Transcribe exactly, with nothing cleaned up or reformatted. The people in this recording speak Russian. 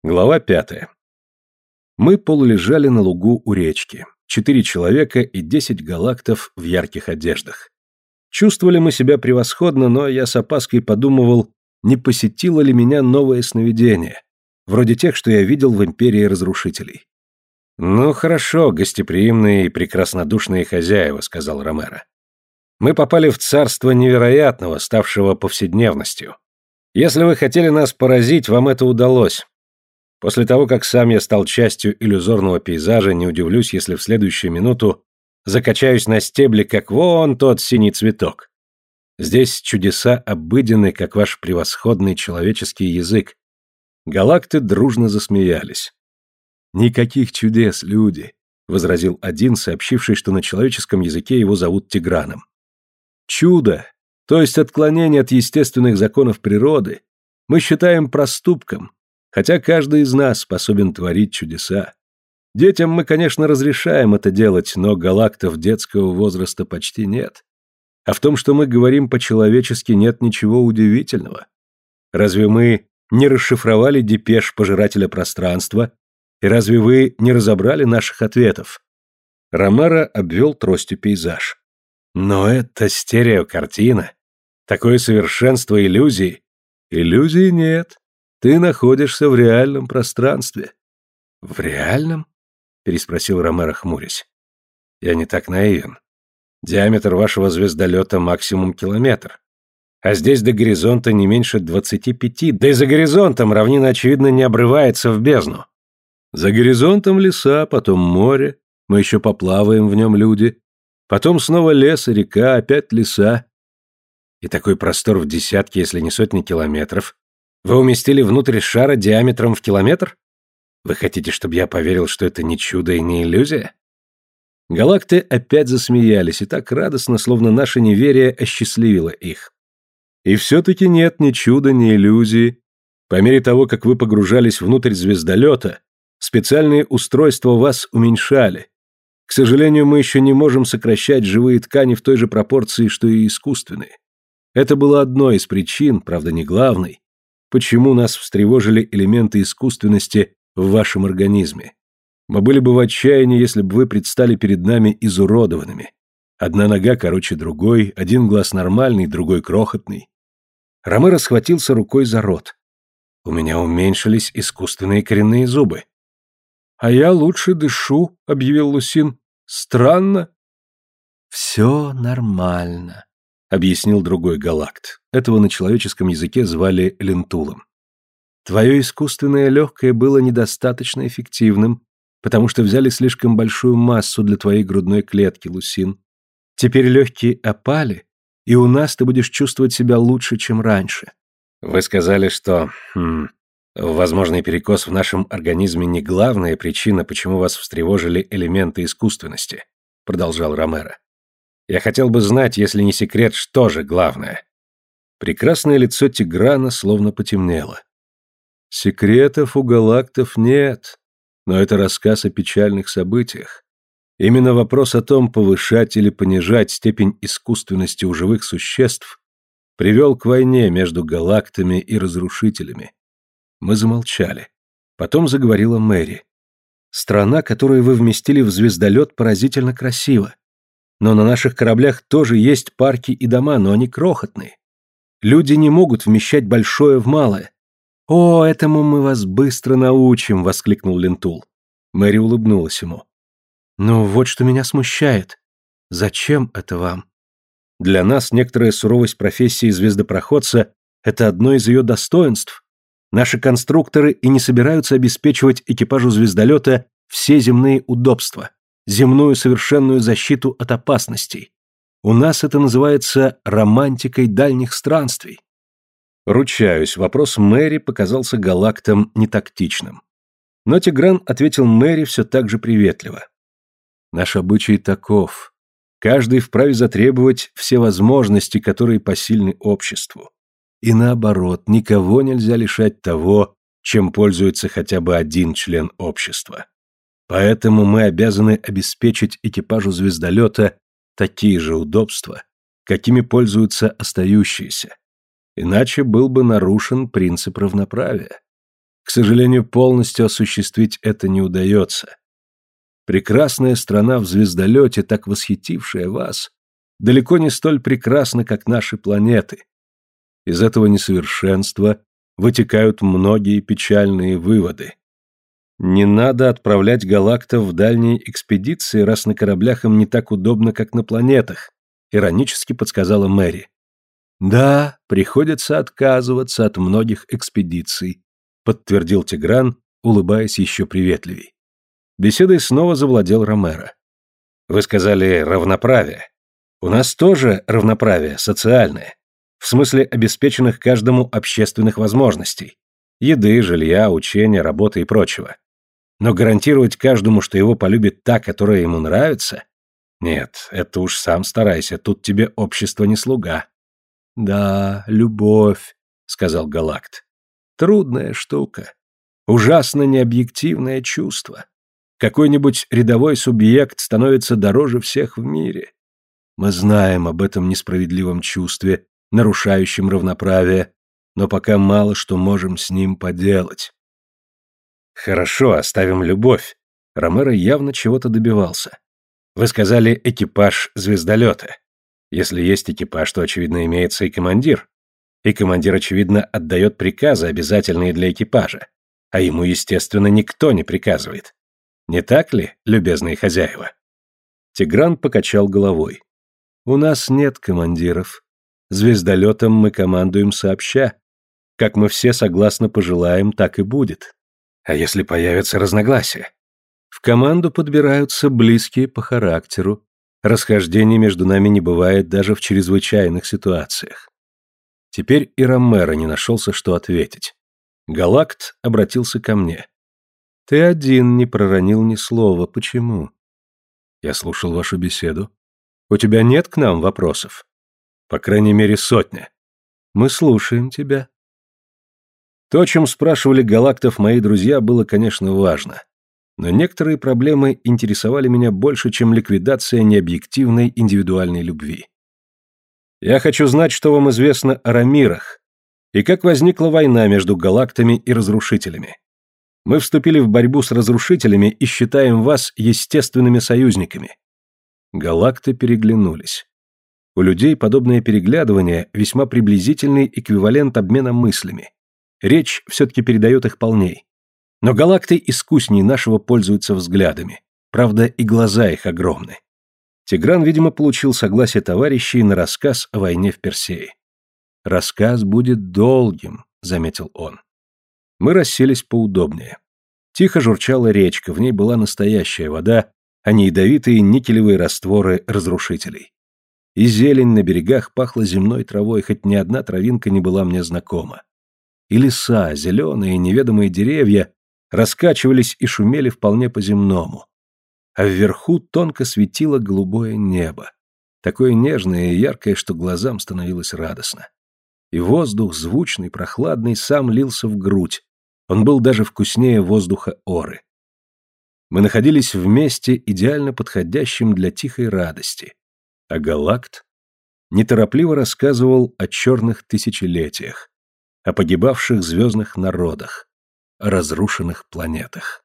Глава пятая. Мы полулежали на лугу у речки. Четыре человека и десять галактов в ярких одеждах. Чувствовали мы себя превосходно, но я с опаской подумывал, не посетило ли меня новое сновидение, вроде тех, что я видел в Империи Разрушителей. «Ну хорошо, гостеприимные и прекраснодушные хозяева», — сказал Ромеро. «Мы попали в царство невероятного, ставшего повседневностью. Если вы хотели нас поразить, вам это удалось. После того, как сам я стал частью иллюзорного пейзажа, не удивлюсь, если в следующую минуту закачаюсь на стебле, как вон тот синий цветок. Здесь чудеса обыденны, как ваш превосходный человеческий язык». Галакты дружно засмеялись. «Никаких чудес, люди», — возразил один, сообщивший, что на человеческом языке его зовут Тиграном. «Чудо, то есть отклонение от естественных законов природы, мы считаем проступком, хотя каждый из нас способен творить чудеса. Детям мы, конечно, разрешаем это делать, но галактов детского возраста почти нет. А в том, что мы говорим по-человечески, нет ничего удивительного. Разве мы не расшифровали депеш пожирателя пространства, и разве вы не разобрали наших ответов?» Ромеро обвел тростью пейзаж. «Но это стереокартина. Такое совершенство иллюзий». «Иллюзий нет. Ты находишься в реальном пространстве». «В реальном?» — переспросил Ромеро, хмурясь. «Я не так наивен. Диаметр вашего звездолета максимум километр. А здесь до горизонта не меньше двадцати пяти, да и за горизонтом равнина, очевидно, не обрывается в бездну. За горизонтом леса, потом море, мы еще поплаваем в нем, люди. Потом снова лес и река, опять леса. И такой простор в десятки, если не сотни километров. Вы уместили внутрь шара диаметром в километр? Вы хотите, чтобы я поверил, что это не чудо и не иллюзия?» Галакты опять засмеялись, и так радостно, словно наше неверие осчастливило их. «И все-таки нет ни чуда, ни иллюзии. По мере того, как вы погружались внутрь звездолета, специальные устройства вас уменьшали. К сожалению, мы еще не можем сокращать живые ткани в той же пропорции, что и искусственные. Это было одной из причин, правда не главной, почему нас встревожили элементы искусственности в вашем организме. Мы были бы в отчаянии, если бы вы предстали перед нами изуродованными. Одна нога короче другой, один глаз нормальный, другой крохотный». Ромеро схватился рукой за рот. «У меня уменьшились искусственные коренные зубы». «А я лучше дышу», — объявил Лусин. «Странно». «Все нормально», — объяснил другой галакт. Этого на человеческом языке звали Лентулом. «Твое искусственное легкое было недостаточно эффективным, потому что взяли слишком большую массу для твоей грудной клетки, Лусин. Теперь легкие опали, и у нас ты будешь чувствовать себя лучше, чем раньше». «Вы сказали, что... Хм, возможный перекос в нашем организме не главная причина, почему вас встревожили элементы искусственности», — продолжал Ромеро. «Я хотел бы знать, если не секрет, что же главное». Прекрасное лицо Тиграна словно потемнело. «Секретов у галактов нет, но это рассказ о печальных событиях. Именно вопрос о том, повышать или понижать степень искусственности у живых существ, привел к войне между галактами и разрушителями». Мы замолчали. Потом заговорила Мэри. «Страна, которую вы вместили в звездолет, поразительно красива. Но на наших кораблях тоже есть парки и дома, но они крохотные. Люди не могут вмещать большое в малое». «О, этому мы вас быстро научим», — воскликнул Лентул. Мэри улыбнулась ему. «Ну, вот что меня смущает. Зачем это вам? Для нас некоторая суровость профессии звездопроходца — это одно из ее достоинств. Наши конструкторы и не собираются обеспечивать экипажу звездолета все земные удобства, земную совершенную защиту от опасностей. У нас это называется романтикой дальних странствий». Ручаюсь, вопрос Мэри показался галактам нетактичным. Но Тигран ответил Мэри все так же приветливо. «Наш обычай таков. Каждый вправе затребовать все возможности, которые посильны обществу. И наоборот, никого нельзя лишать того, чем пользуется хотя бы один член общества. Поэтому мы обязаны обеспечить экипажу звездолета такие же удобства, какими пользуются остающиеся. Иначе был бы нарушен принцип равноправия. К сожалению, полностью осуществить это не удается. Прекрасная страна в звездолете, так восхитившая вас, далеко не столь прекрасна, как наши планеты. Из этого несовершенства вытекают многие печальные выводы. Не надо отправлять галактов в дальние экспедиции, раз на кораблях им не так удобно, как на планетах, иронически подсказала Мэри. Да, приходится отказываться от многих экспедиций, подтвердил Тигран, улыбаясь еще приветливей. Беседой снова завладел Ромеро. Вы сказали равноправие. У нас тоже равноправие социальное, в смысле обеспеченных каждому общественных возможностей. Еды, жилья, учения, работы и прочего. Но гарантировать каждому, что его полюбит та, которая ему нравится? Нет, это уж сам старайся, тут тебе общество не слуга. Да, любовь, сказал Галакт. Трудная штука. Ужасно необъективное чувство. Какой-нибудь рядовой субъект становится дороже всех в мире. Мы знаем об этом несправедливом чувстве, нарушающем равноправие, но пока мало что можем с ним поделать. Хорошо, оставим любовь. Ромеро явно чего-то добивался. Вы сказали экипаж звездолета. Если есть экипаж, то, очевидно, имеется и командир. И командир, очевидно, отдает приказы, обязательные для экипажа. А ему, естественно, никто не приказывает. Не так ли, любезные хозяева? Тигран покачал головой. У нас нет командиров. Звездолетом мы командуем сообща. Как мы все согласно пожелаем, так и будет. А если появятся разногласия? В команду подбираются близкие по характеру. Расхождений между нами не бывает даже в чрезвычайных ситуациях. Теперь и Ромеро не нашелся, что ответить. Галакт обратился ко мне. Ты один не проронил ни слова. Почему? Я слушал вашу беседу. У тебя нет к нам вопросов? По крайней мере, сотня. Мы слушаем тебя. То, о чем спрашивали галактов мои друзья, было, конечно, важно. Но некоторые проблемы интересовали меня больше, чем ликвидация необъективной индивидуальной любви. Я хочу знать, что вам известно о Рамирах, и как возникла война между галактами и разрушителями. Мы вступили в борьбу с разрушителями и считаем вас естественными союзниками. Галакты переглянулись. У людей подобное переглядывание – весьма приблизительный эквивалент обмена мыслями. Речь все-таки передает их полней. Но галакты искусней нашего пользуются взглядами. Правда, и глаза их огромны. Тигран, видимо, получил согласие товарищей на рассказ о войне в Персее. «Рассказ будет долгим», — заметил он. Мы расселись поудобнее. Тихо журчала речка, в ней была настоящая вода, а не ядовитые никелевые растворы разрушителей. И зелень на берегах пахла земной травой, хоть ни одна травинка не была мне знакома. И леса, зеленые, неведомые деревья раскачивались и шумели вполне по-земному. А вверху тонко светило голубое небо, такое нежное и яркое, что глазам становилось радостно. И воздух, звучный, прохладный, сам лился в грудь, он был даже вкуснее воздуха Оры. Мы находились в месте, идеально подходящем для тихой радости, а Галакт неторопливо рассказывал о черных тысячелетиях, о погибавших звездных народах, о разрушенных планетах.